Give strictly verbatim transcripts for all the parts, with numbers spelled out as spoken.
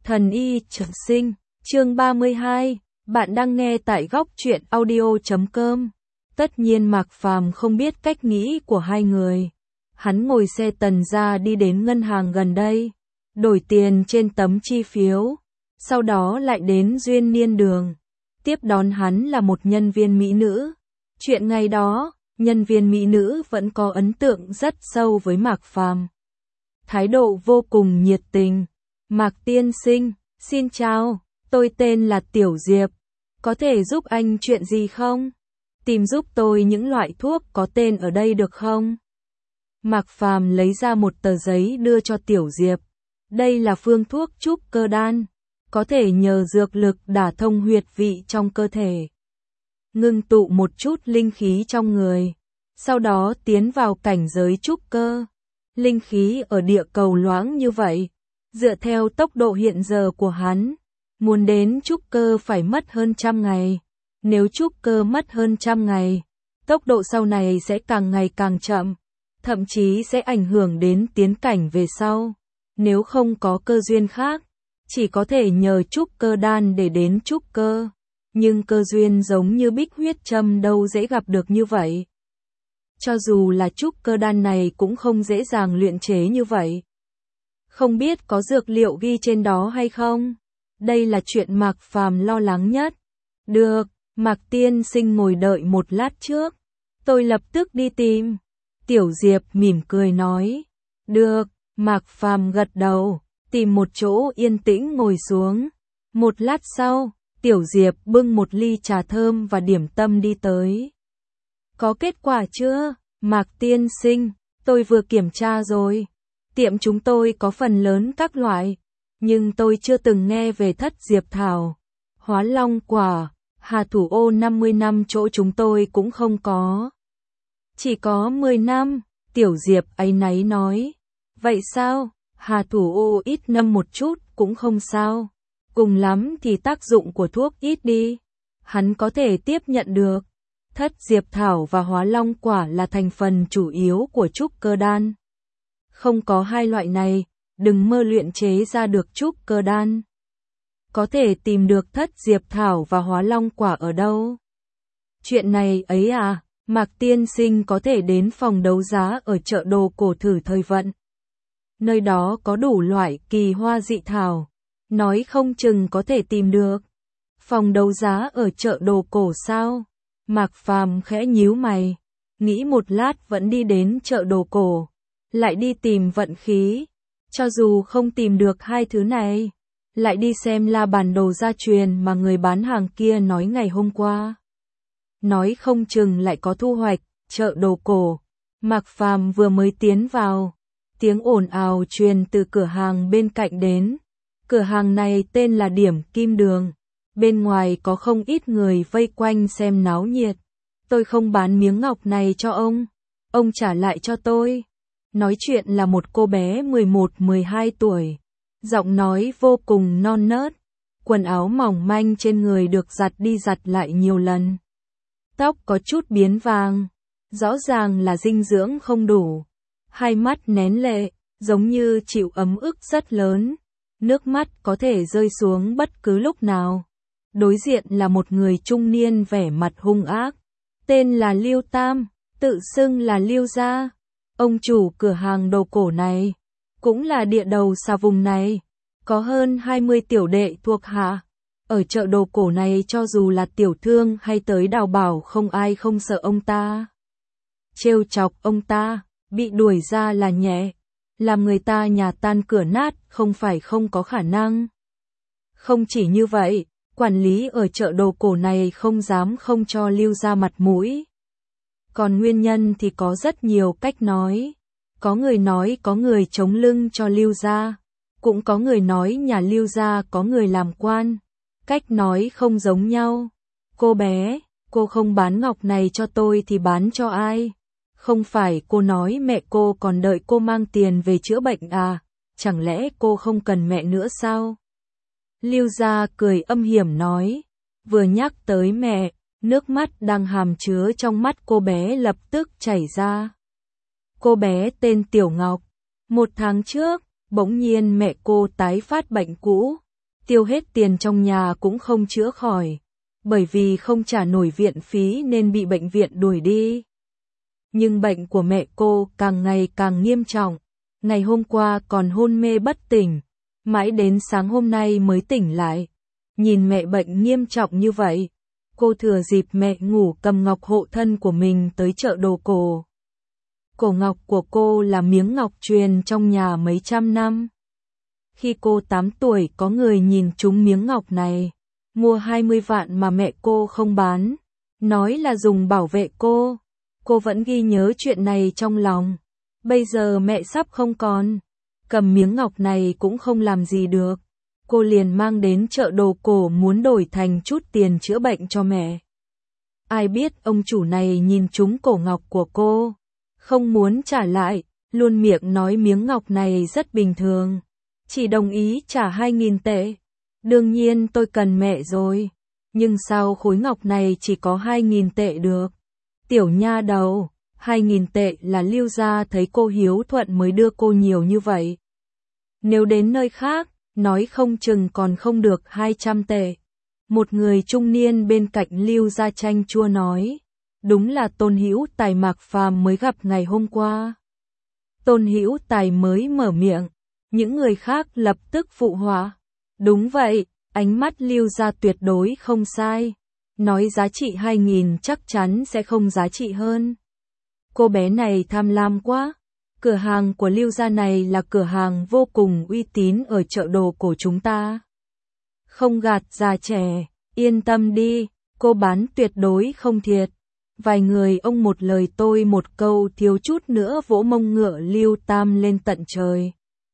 Thần y trường sinh, chương ba mươi hai, bạn đang nghe tại góc truyện audio chấm com. Tất nhiên Mạc Phàm không biết cách nghĩ của hai người. Hắn ngồi xe Tần ra đi đến ngân hàng gần đây, đổi tiền trên tấm chi phiếu, sau đó lại đến Duyên Niên Đường. Tiếp đón hắn là một nhân viên mỹ nữ. Chuyện ngày đó, nhân viên mỹ nữ vẫn có ấn tượng rất sâu với Mạc Phàm. Thái độ vô cùng nhiệt tình. Mạc tiên sinh, xin chào, tôi tên là Tiểu Diệp, có thể giúp anh chuyện gì không? Tìm giúp tôi những loại thuốc có tên ở đây được không? Mạc Phàm lấy ra một tờ giấy đưa cho Tiểu Diệp. Đây là phương thuốc trúc cơ đan, có thể nhờ dược lực đả thông huyệt vị trong cơ thể, ngưng tụ một chút linh khí trong người, sau đó tiến vào cảnh giới trúc cơ. Linh khí ở địa cầu loãng như vậy, dựa theo tốc độ hiện giờ của hắn, muốn đến trúc cơ phải mất hơn trăm ngày. Nếu trúc cơ mất hơn trăm ngày, tốc độ sau này sẽ càng ngày càng chậm, thậm chí sẽ ảnh hưởng đến tiến cảnh về sau. Nếu không có cơ duyên khác, chỉ có thể nhờ trúc cơ đan để đến trúc cơ. Nhưng cơ duyên giống như bích huyết châm đâu dễ gặp được như vậy. Cho dù là trúc cơ đan này cũng không dễ dàng luyện chế như vậy. Không biết có dược liệu ghi trên đó hay không? Đây là chuyện Mạc Phàm lo lắng nhất. Được, Mạc tiên sinh ngồi đợi một lát trước, tôi lập tức đi tìm. Tiểu Diệp mỉm cười nói. Được, Mạc Phàm gật đầu, tìm một chỗ yên tĩnh ngồi xuống. Một lát sau, Tiểu Diệp bưng một ly trà thơm và điểm tâm đi tới. Có kết quả chưa, Mạc tiên sinh? Tôi vừa kiểm tra rồi. Tiệm chúng tôi có phần lớn các loại, nhưng tôi chưa từng nghe về thất diệp thảo, hóa long quả, hà thủ ô năm mươi năm chỗ chúng tôi cũng không có. Chỉ có mười năm, Tiểu Diệp áy náy nói. Vậy sao, hà thủ ô ít năm một chút cũng không sao. Cùng lắm thì tác dụng của thuốc ít đi. Hắn có thể tiếp nhận được. Thất diệp thảo và hóa long quả là thành phần chủ yếu của trúc cơ đan. Không có hai loại này, đừng mơ luyện chế ra được trúc cơ đan. Có thể tìm được thất diệp thảo và hóa long quả ở đâu? Chuyện này ấy à, Mạc tiên sinh có thể đến phòng đấu giá ở chợ đồ cổ thử thời vận. Nơi đó có đủ loại kỳ hoa dị thảo, nói không chừng có thể tìm được. Phòng đấu giá ở chợ đồ cổ sao? Mạc Phàm khẽ nhíu mày, nghĩ một lát vẫn đi đến chợ đồ cổ, lại đi tìm vận khí. Cho dù không tìm được hai thứ này, lại đi xem la bản đồ gia truyền mà người bán hàng kia nói ngày hôm qua. Nói không chừng lại có thu hoạch. Chợ đồ cổ. Mạc Phàm vừa mới tiến vào, tiếng ồn ào truyền từ cửa hàng bên cạnh đến. Cửa hàng này tên là Điểm Kim Đường. Bên ngoài có không ít người vây quanh xem náo nhiệt. Tôi không bán miếng ngọc này cho ông, ông trả lại cho tôi. Nói chuyện là một cô bé mười một mười hai tuổi, giọng nói vô cùng non nớt, quần áo mỏng manh trên người được giặt đi giặt lại nhiều lần. Tóc có chút biến vàng, rõ ràng là dinh dưỡng không đủ. Hai mắt nén lệ, giống như chịu ấm ức rất lớn, nước mắt có thể rơi xuống bất cứ lúc nào. Đối diện là một người trung niên vẻ mặt hung ác, tên là Liêu Tam, tự xưng là Liêu gia. Ông chủ cửa hàng đồ cổ này, cũng là địa đầu xà vùng này, có hơn hai mươi tiểu đệ thuộc hạ. Ở chợ đồ cổ này cho dù là tiểu thương hay tới đào bảo không ai không sợ ông ta. Trêu chọc ông ta, bị đuổi ra là nhẹ, làm người ta nhà tan cửa nát không phải không có khả năng. Không chỉ như vậy, quản lý ở chợ đồ cổ này không dám không cho Lưu ra mặt mũi. Còn nguyên nhân thì có rất nhiều cách nói. Có người nói có người chống lưng cho Lưu gia, cũng có người nói nhà Lưu gia có người làm quan. Cách nói không giống nhau. Cô bé, cô không bán ngọc này cho tôi thì bán cho ai? Không phải cô nói mẹ cô còn đợi cô mang tiền về chữa bệnh à? Chẳng lẽ cô không cần mẹ nữa sao? Lưu gia cười âm hiểm nói. Vừa nhắc tới mẹ, nước mắt đang hàm chứa trong mắt cô bé lập tức chảy ra. Cô bé tên Tiểu Ngọc. Một tháng trước, bỗng nhiên mẹ cô tái phát bệnh cũ, tiêu hết tiền trong nhà cũng không chữa khỏi, bởi vì không trả nổi viện phí nên bị bệnh viện đuổi đi. Nhưng bệnh của mẹ cô càng ngày càng nghiêm trọng, ngày hôm qua còn hôn mê bất tỉnh, mãi đến sáng hôm nay mới tỉnh lại. Nhìn mẹ bệnh nghiêm trọng như vậy, cô thừa dịp mẹ ngủ cầm ngọc hộ thân của mình tới chợ đồ cổ. Cổ ngọc của cô là miếng ngọc truyền trong nhà mấy trăm năm. Khi cô tám tuổi có người nhìn trúng miếng ngọc này, mua hai mươi vạn mà mẹ cô không bán, nói là dùng bảo vệ cô. Cô vẫn ghi nhớ chuyện này trong lòng. Bây giờ mẹ sắp không còn, cầm miếng ngọc này cũng không làm gì được. Cô liền mang đến chợ đồ cổ muốn đổi thành chút tiền chữa bệnh cho mẹ. Ai biết ông chủ này nhìn trúng cổ ngọc của cô, không muốn trả lại, luôn miệng nói miếng ngọc này rất bình thường, chỉ đồng ý trả hai nghìn tệ. Đương nhiên tôi cần mẹ rồi, nhưng sao khối ngọc này chỉ có hai nghìn tệ được? Tiểu nha đầu, hai nghìn tệ là Lưu gia thấy cô hiếu thuận mới đưa cô nhiều như vậy. Nếu đến nơi khác, nói không chừng còn không được hai trăm tệ. Một người trung niên bên cạnh Lưu gia chanh chua nói, đúng là Tôn Hữu Tài Mạc Phàm mới gặp ngày hôm qua. Tôn Hữu Tài mới mở miệng, những người khác lập tức phụ họa. Đúng vậy, ánh mắt Lưu gia tuyệt đối không sai. Nói giá trị hai nghìn chắc chắn sẽ không giá trị hơn. Cô bé này tham lam quá. Cửa hàng của Lưu gia này là cửa hàng vô cùng uy tín ở chợ đồ cổ chúng ta. Không gạt già trẻ, yên tâm đi, cô bán tuyệt đối không thiệt. Vài người ông một lời tôi một câu thiếu chút nữa vỗ mông ngựa Lưu Tam lên tận trời.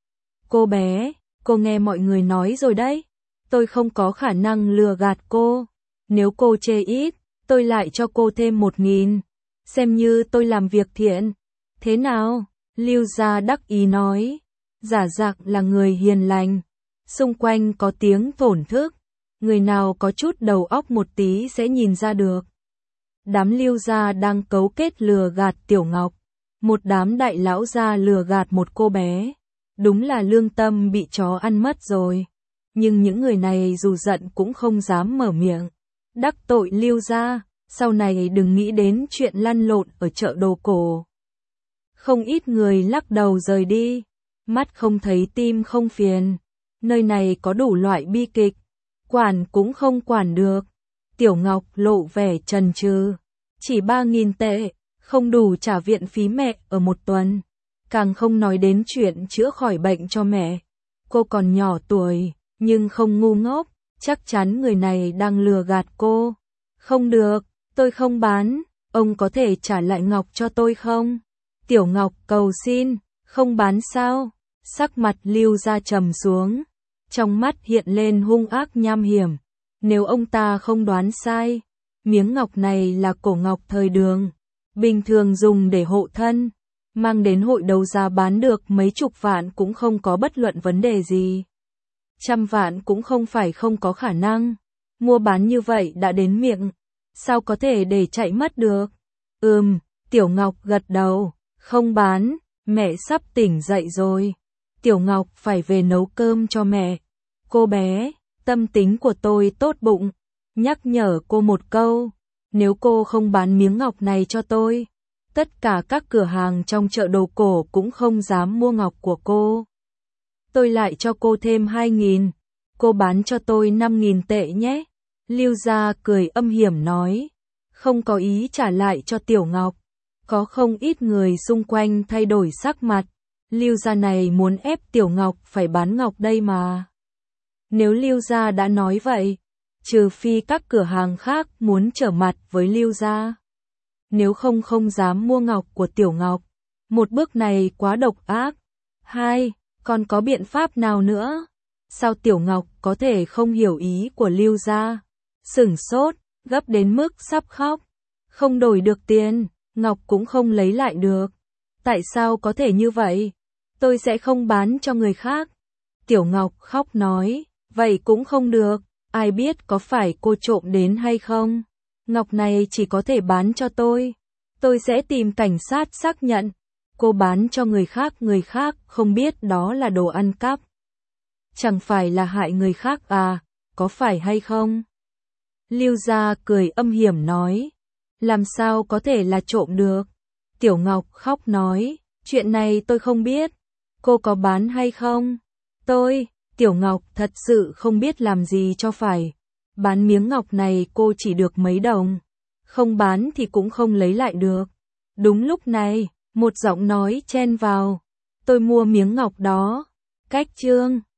Cô bé, cô nghe mọi người nói rồi đấy, tôi không có khả năng lừa gạt cô. Nếu cô chê ít, tôi lại cho cô thêm một nghìn, xem như tôi làm việc thiện. Thế nào? Lưu gia đắc ý nói. Giả Dạc là người hiền lành, xung quanh có tiếng thổn thức, người nào có chút đầu óc một tí sẽ nhìn ra được. Đám Lưu gia đang cấu kết lừa gạt Tiểu Ngọc, một đám đại lão gia lừa gạt một cô bé. Đúng là lương tâm bị chó ăn mất rồi. Nhưng những người này dù giận cũng không dám mở miệng. Đắc tội Lưu gia, sau này đừng nghĩ đến chuyện lăn lộn ở chợ đồ cổ. Không ít người lắc đầu rời đi, mắt không thấy tim không phiền. Nơi này có đủ loại bi kịch, quản cũng không quản được. Tiểu Ngọc lộ vẻ chần chừ, chỉ ba nghìn tệ, không đủ trả viện phí mẹ ở một tuần, càng không nói đến chuyện chữa khỏi bệnh cho mẹ. Cô còn nhỏ tuổi, nhưng không ngu ngốc, chắc chắn người này đang lừa gạt cô. Không được, tôi không bán, ông có thể trả lại ngọc cho tôi không? Tiểu Ngọc cầu xin, không bán sao? Sắc mặt Lưu gia trầm xuống, trong mắt hiện lên hung ác nham hiểm. Nếu ông ta không đoán sai, miếng ngọc này là cổ ngọc thời Đường, bình thường dùng để hộ thân, mang đến hội đấu giá bán được mấy chục vạn cũng không có bất luận vấn đề gì. Trăm vạn cũng không phải không có khả năng, mua bán như vậy đã đến miệng, sao có thể để chạy mất được? Ừm, Tiểu Ngọc gật đầu, không bán, mẹ sắp tỉnh dậy rồi. Tiểu Ngọc phải về nấu cơm cho mẹ. Cô bé, tâm tính của tôi tốt bụng, nhắc nhở cô một câu, nếu cô không bán miếng ngọc này cho tôi, tất cả các cửa hàng trong chợ đồ cổ cũng không dám mua ngọc của cô. Tôi lại cho cô thêm hai nghìn, cô bán cho tôi năm nghìn tệ nhé. Lưu gia cười âm hiểm nói, không có ý trả lại cho Tiểu Ngọc. Có không ít người xung quanh thay đổi sắc mặt, Lưu gia này muốn ép Tiểu Ngọc phải bán ngọc đây mà. Nếu Lưu gia đã nói vậy, trừ phi các cửa hàng khác muốn trở mặt với Lưu gia. Nếu không không dám mua ngọc của Tiểu Ngọc, một bước này quá độc ác. Hai, còn có biện pháp nào nữa? Sao Tiểu Ngọc có thể không hiểu ý của Lưu gia? Sửng sốt, gấp đến mức sắp khóc. Không đổi được tiền, ngọc cũng không lấy lại được. Tại sao có thể như vậy? Tôi sẽ không bán cho người khác. Tiểu Ngọc khóc nói, vậy cũng không được, ai biết có phải cô trộm đến hay không? Ngọc này chỉ có thể bán cho tôi. Tôi sẽ tìm cảnh sát xác nhận. Cô bán cho người khác, người khác không biết đó là đồ ăn cắp. chẳng phải là hại người khác à, có phải hay không? Lưu Gia cười âm hiểm nói, làm sao có thể là trộm được? Tiểu Ngọc khóc nói, chuyện này tôi không biết, cô có bán hay không? Tôi, Tiểu Ngọc thật sự không biết làm gì cho phải. Bán miếng ngọc này cô chỉ được mấy đồng, không bán thì cũng không lấy lại được. Đúng lúc này, một giọng nói chen vào, tôi mua miếng ngọc đó. Cách chương